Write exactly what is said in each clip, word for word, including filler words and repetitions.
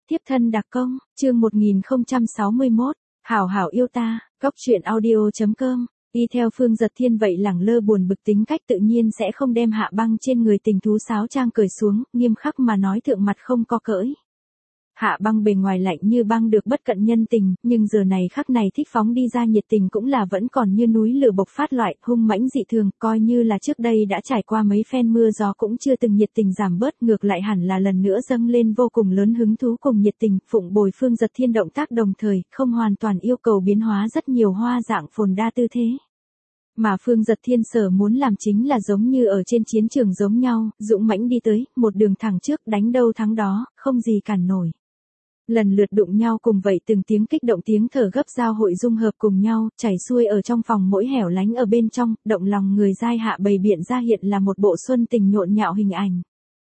Tiếp thân đặc công, chương một nghìn không trăm sáu mươi mốt, hảo hảo yêu ta, góc truyện audio.com, y theo Phương Giật Thiên vậy lẳng lơ buồn bực tính cách tự nhiên sẽ không đem Hạ Băng trên người tình thú sáo trang cởi xuống, nghiêm khắc mà nói thượng mặt không có cỡi. Hạ Băng bề ngoài lạnh như băng được bất cận nhân tình, nhưng giờ này khắc này thích phóng đi ra nhiệt tình cũng là vẫn còn như núi lửa bộc phát loại, hung mãnh dị thường, coi như là trước đây đã trải qua mấy phen mưa gió cũng chưa từng nhiệt tình giảm bớt, ngược lại hẳn là lần nữa dâng lên vô cùng lớn hứng thú cùng nhiệt tình, phụng bồi Phương Giật Thiên động tác đồng thời, không hoàn toàn yêu cầu biến hóa rất nhiều hoa dạng phồn đa tư thế. Mà Phương Giật Thiên sở muốn làm chính là giống như ở trên chiến trường giống nhau, dũng mãnh đi tới, một đường thẳng trước đánh đâu thắng đó, không gì cản nổi. Lần lượt đụng nhau cùng vậy từng tiếng kích động tiếng thở gấp giao hội dung hợp cùng nhau, chảy xuôi ở trong phòng mỗi hẻo lánh ở bên trong, động lòng người giai Hạ bày biện ra hiện là một bộ xuân tình nhộn nhạo hình ảnh.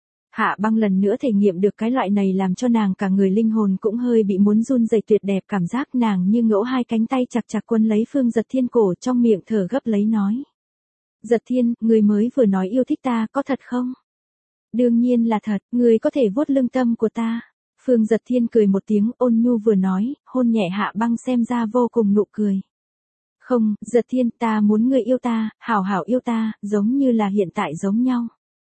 Hạ Băng lần nữa thể nghiệm được cái loại này làm cho nàng cả người linh hồn cũng hơi bị muốn run rẩy tuyệt đẹp cảm giác, nàng như ngỗ hai cánh tay chặt chặt quấn lấy Phương Giật Thiên cổ, trong miệng thở gấp lấy nói. Giật Thiên, người mới vừa nói yêu thích ta, có thật không? Đương nhiên là thật, người có thể vuốt lưng tâm của ta. Phương Giật Thiên cười một tiếng ôn nhu vừa nói, hôn nhẹ Hạ Băng xem ra vô cùng nụ cười. Không, Giật Thiên, ta muốn người yêu ta, hảo hảo yêu ta, giống như là hiện tại giống nhau.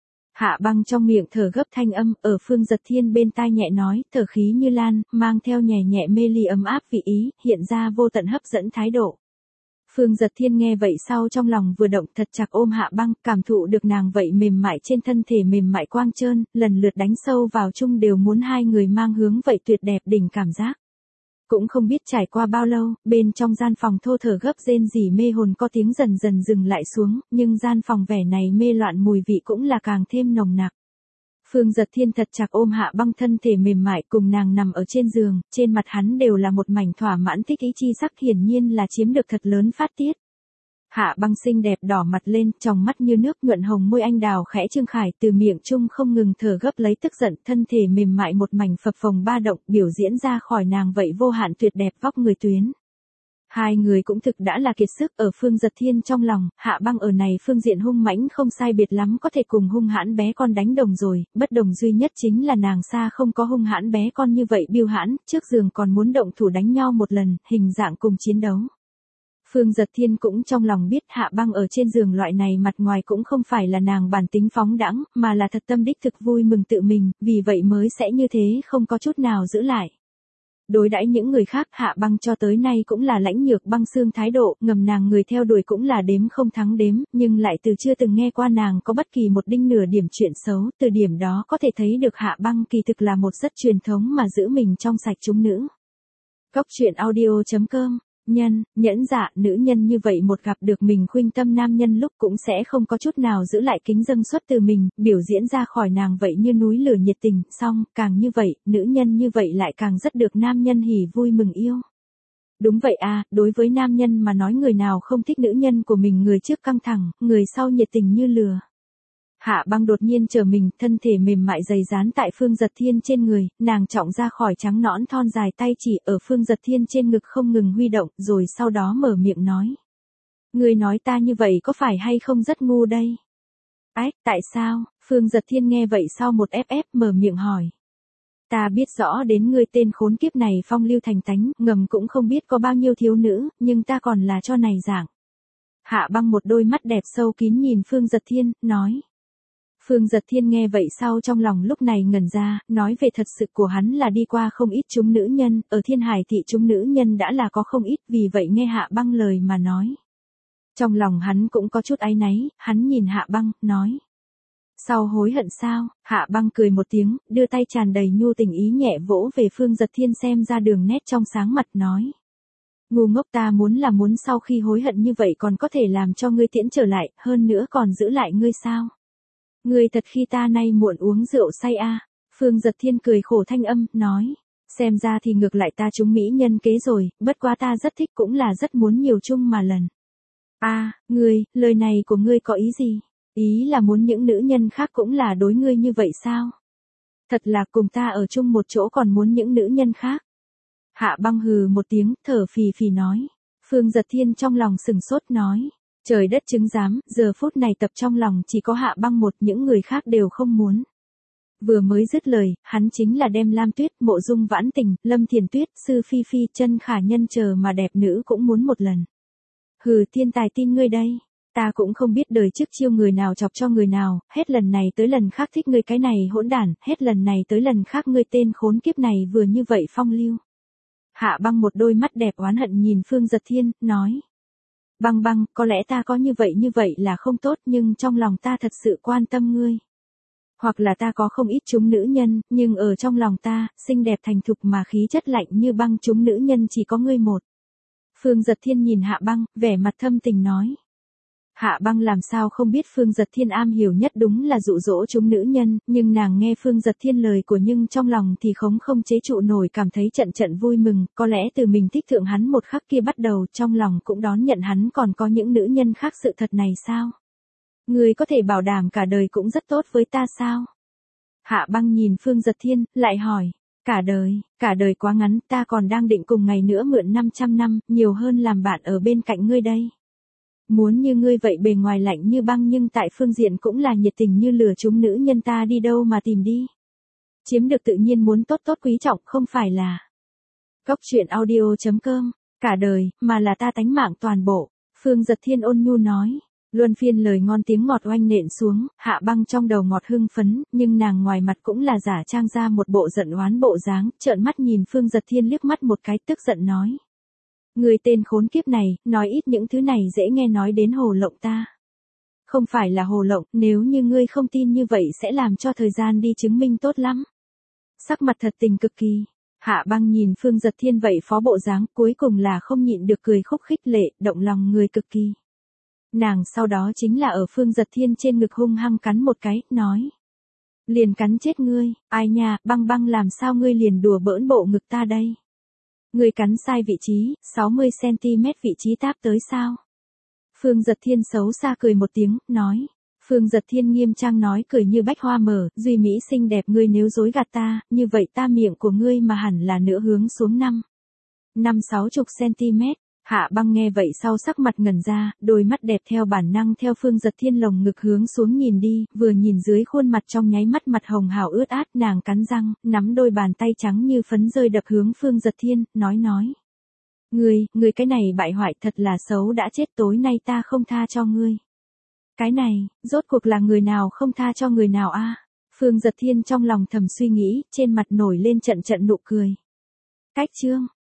Hạ Băng trong miệng thở gấp thanh âm, ở Phương Giật Thiên bên tai nhẹ nói, thở khí như lan, mang theo nhẹ nhẹ mê ly ấm áp vị ý, hiện ra vô tận hấp dẫn thái độ. Phương Giật Thiên nghe vậy sau trong lòng vừa động thật chặt ôm Hạ Băng, cảm thụ được nàng vậy mềm mại trên thân thể mềm mại quang trơn, lần lượt đánh sâu vào chung đều muốn hai người mang hướng vậy tuyệt đẹp đỉnh cảm giác. Cũng không biết trải qua bao lâu, bên trong gian phòng thô thở gấp rên rỉ mê hồn có tiếng dần dần dừng lại xuống, nhưng gian phòng vẻ này mê loạn mùi vị cũng là càng thêm nồng nặc. Phương Giật Thiên thật chặt ôm Hạ Băng thân thể mềm mại cùng nàng nằm ở trên giường, trên mặt hắn đều là một mảnh thỏa mãn thích ý chi sắc, hiển nhiên là chiếm được thật lớn phát tiết. Hạ Băng xinh đẹp đỏ mặt lên, trong mắt như nước nhuận hồng môi anh đào khẽ trương khải, từ miệng chung không ngừng thở gấp lấy tức giận, thân thể mềm mại một mảnh phập phồng ba động, biểu diễn ra khỏi nàng vậy vô hạn tuyệt đẹp vóc người tuyến. Hai người cũng thực đã là kiệt sức, ở Phương Giật Thiên trong lòng, Hạ Băng ở này phương diện hung mãnh không sai biệt lắm có thể cùng hung hãn bé con đánh đồng rồi, bất đồng duy nhất chính là nàng xa không có hung hãn bé con như vậy biêu hãn, trước giường còn muốn động thủ đánh nhau một lần, hình dạng cùng chiến đấu. Phương Giật Thiên cũng trong lòng biết Hạ Băng ở trên giường loại này mặt ngoài cũng không phải là nàng bản tính phóng đãng, mà là thật tâm đích thực vui mừng tự mình, vì vậy mới sẽ như thế không có chút nào giữ lại. Đối đãi những người khác, Hạ Băng cho tới nay cũng là lãnh nhược băng xương thái độ, ngầm nàng người theo đuổi cũng là đếm không thắng đếm, nhưng lại từ chưa từng nghe qua nàng có bất kỳ một đinh nửa điểm chuyện xấu, từ điểm đó có thể thấy được Hạ Băng kỳ thực là một rất truyền thống mà giữ mình trong sạch chúng nữ. Góc truyện audio.com, nhân, nhẫn dạ, nữ nhân như vậy một gặp được mình khuynh tâm nam nhân lúc cũng sẽ không có chút nào giữ lại kính dâng xuất từ mình, biểu diễn ra khỏi nàng vậy như núi lửa nhiệt tình, song, càng như vậy, nữ nhân như vậy lại càng rất được nam nhân hỉ vui mừng yêu. Đúng vậy à, đối với nam nhân mà nói người nào không thích nữ nhân của mình, người trước căng thẳng, người sau nhiệt tình như lửa. Hạ Băng đột nhiên trở mình, thân thể mềm mại dày dán tại Phương Giật Thiên trên người, nàng trọng ra khỏi trắng nõn thon dài tay chỉ ở Phương Giật Thiên trên ngực không ngừng huy động, rồi sau đó mở miệng nói. Người nói ta như vậy có phải hay không rất ngu đây? Ách, tại sao? Phương Giật Thiên nghe vậy sau một ép ép mở miệng hỏi. Ta biết rõ đến ngươi tên khốn kiếp này phong lưu thành tánh, ngầm cũng không biết có bao nhiêu thiếu nữ, nhưng ta còn là cho này dạng. Hạ Băng một đôi mắt đẹp sâu kín nhìn Phương Giật Thiên, nói. Phương Giật Thiên nghe vậy sau trong lòng lúc này ngẩn ra, nói về thật sự của hắn là đi qua không ít chúng nữ nhân, ở Thiên Hải thị chúng nữ nhân đã là có không ít, vì vậy nghe Hạ Băng lời mà nói. Trong lòng hắn cũng có chút áy náy, hắn nhìn Hạ Băng, nói. Sau hối hận sao? Hạ Băng cười một tiếng, đưa tay tràn đầy nhu tình ý nhẹ vỗ về Phương Giật Thiên xem ra đường nét trong sáng mặt nói. Ngu ngốc, ta muốn là muốn sau khi hối hận như vậy còn có thể làm cho ngươi tiễn trở lại, hơn nữa còn giữ lại ngươi sao? Ngươi thật khi ta nay muộn uống rượu say a. À. Phương Giật Thiên cười khổ thanh âm, nói. Xem ra thì ngược lại ta trúng mỹ nhân kế rồi, bất quá ta rất thích cũng là rất muốn nhiều chung mà lần. A, à, ngươi, lời này của ngươi có ý gì? Ý là muốn những nữ nhân khác cũng là đối ngươi như vậy sao? Thật là cùng ta ở chung một chỗ còn muốn những nữ nhân khác. Hạ Băng hừ một tiếng, thở phì phì nói. Phương Giật Thiên trong lòng sừng sốt nói. Trời đất chứng giám, giờ phút này tập trong lòng chỉ có Hạ Băng một, những người khác đều không muốn. Vừa mới dứt lời, hắn chính là đem Lam Tuyết, Mộ Dung Vãn Tình, Lâm Thiền Tuyết, Sư Phi Phi, Chân Khả Nhân chờ mà đẹp nữ cũng muốn một lần. Hừ, thiên tài tin ngươi đây. Ta cũng không biết đời trước chiêu người nào chọc cho người nào, hết lần này tới lần khác thích ngươi cái này hỗn đản, hết lần này tới lần khác ngươi tên khốn kiếp này vừa như vậy phong lưu. Hạ Băng một đôi mắt đẹp oán hận nhìn Phương Giật Thiên, nói. Băng băng, có lẽ ta có như vậy như vậy là không tốt nhưng trong lòng ta thật sự quan tâm ngươi. Hoặc là ta có không ít chúng nữ nhân, nhưng ở trong lòng ta, xinh đẹp thành thục mà khí chất lạnh như băng chúng nữ nhân chỉ có ngươi một. Phương Giật Thiên nhìn Hạ Băng, vẻ mặt thâm tình nói. Hạ Băng làm sao không biết Phương Giật Thiên am hiểu nhất đúng là dụ dỗ chúng nữ nhân, nhưng nàng nghe Phương Giật Thiên lời của nhưng trong lòng thì khống không chế trụ nổi cảm thấy trận trận vui mừng, có lẽ từ mình thích thượng hắn một khắc kia bắt đầu trong lòng cũng đón nhận hắn còn có những nữ nhân khác sự thật này sao? Ngươi có thể bảo đảm cả đời cũng rất tốt với ta sao? Hạ Băng nhìn Phương Giật Thiên, lại hỏi. Cả đời, cả đời quá ngắn, ta còn đang định cùng ngày nữa mượn năm trăm năm, nhiều hơn làm bạn ở bên cạnh ngươi đây. Muốn như ngươi vậy bề ngoài lạnh như băng nhưng tại phương diện cũng là nhiệt tình như lửa chúng nữ nhân ta đi đâu mà tìm đi. Chiếm được tự nhiên muốn tốt tốt quý trọng không phải là. Cốc truyện audio chấm com, cả đời, mà là ta tánh mạng toàn bộ. Phương Giật Thiên ôn nhu nói. Luân phiên lời ngon tiếng ngọt oanh nện xuống, Hạ Băng trong đầu ngọt hưng phấn, nhưng nàng ngoài mặt cũng là giả trang ra một bộ giận oán bộ dáng, trợn mắt nhìn Phương Giật Thiên liếc mắt một cái tức giận nói. Người tên khốn kiếp này, nói ít những thứ này dễ nghe nói đến hồ lộng ta. Không phải là hồ lộng, nếu như ngươi không tin như vậy sẽ làm cho thời gian đi chứng minh tốt lắm. Sắc mặt thật tình cực kỳ. Hạ Băng nhìn Phương Giật Thiên vậy phó bộ dáng, cuối cùng là không nhịn được cười khúc khích lệ, động lòng người cực kỳ. Nàng sau đó chính là ở Phương Giật Thiên trên ngực hung hăng cắn một cái, nói. Liền cắn chết ngươi, ai nha, Băng Băng làm sao ngươi liền đùa bỡn bộ ngực ta đây? Ngươi cắn sai vị trí, sáu mươi xăng ti mét vị trí táp tới sao? Phương Giật Thiên xấu xa cười một tiếng, nói. Phương Giật Thiên nghiêm trang nói cười như bách hoa mở, duy mỹ xinh đẹp ngươi nếu dối gạt ta, như vậy ta miệng của ngươi mà hẳn là nửa hướng xuống năm. Năm sáu chục centimet. Hạ Băng nghe vậy sau sắc mặt ngẩn ra, đôi mắt đẹp theo bản năng theo Phương Giật Thiên lồng ngực hướng xuống nhìn đi, vừa nhìn dưới khuôn mặt trong nháy mắt mặt hồng hào ướt át nàng cắn răng, nắm đôi bàn tay trắng như phấn rơi đập hướng Phương Giật Thiên, nói nói. Ngươi, ngươi cái này bại hoại thật là xấu đã chết tối nay ta không tha cho ngươi. Cái này, rốt cuộc là người nào không tha cho người nào a? Phương Giật Thiên trong lòng thầm suy nghĩ, trên mặt nổi lên trận trận nụ cười. Cách chương.